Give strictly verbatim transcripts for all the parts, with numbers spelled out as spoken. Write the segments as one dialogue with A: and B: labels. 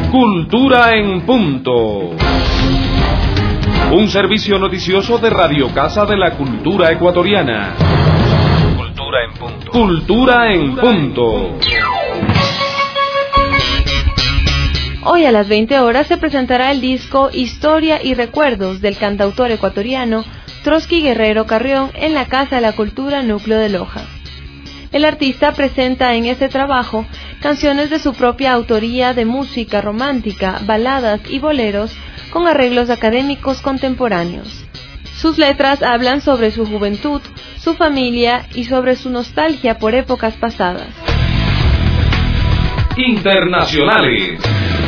A: Cultura en Punto. Un servicio noticioso de Radio Casa de la Cultura Ecuatoriana. Cultura en Punto. Cultura en Punto.
B: Hoy a las veinte horas se presentará el disco Historia y Recuerdos del cantautor ecuatoriano Trotsky Guerrero Carrión en la Casa de la Cultura Núcleo de Loja. El artista presenta en este trabajo canciones de su propia autoría de música romántica, baladas y boleros con arreglos académicos contemporáneos. Sus letras hablan sobre su juventud, su familia y sobre su nostalgia por épocas pasadas.
A: Internacionales.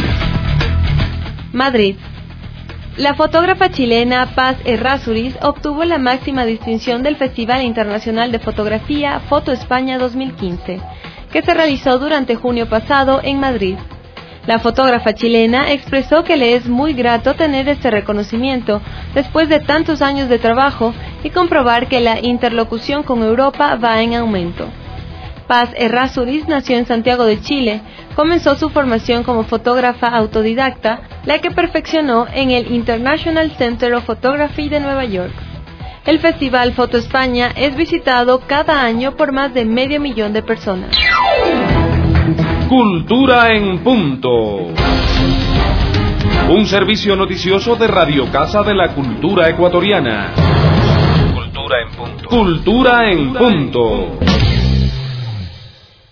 B: Madrid. La fotógrafa chilena Paz Errázuriz obtuvo la máxima distinción del Festival Internacional de Fotografía Foto España dos mil quince, que se realizó durante junio pasado en Madrid. La fotógrafa chilena expresó que le es muy grato tener este reconocimiento después de tantos años de trabajo y comprobar que la interlocución con Europa va en aumento. Paz Errázuriz nació en Santiago de Chile, comenzó su formación como fotógrafa autodidacta, la que perfeccionó en el International Center of Photography de Nueva York. El Festival Foto España es visitado cada año por más de medio millón de personas.
A: Cultura en Punto. Un servicio noticioso de Radio Casa de la Cultura Ecuatoriana. Cultura en Punto. Cultura en Punto.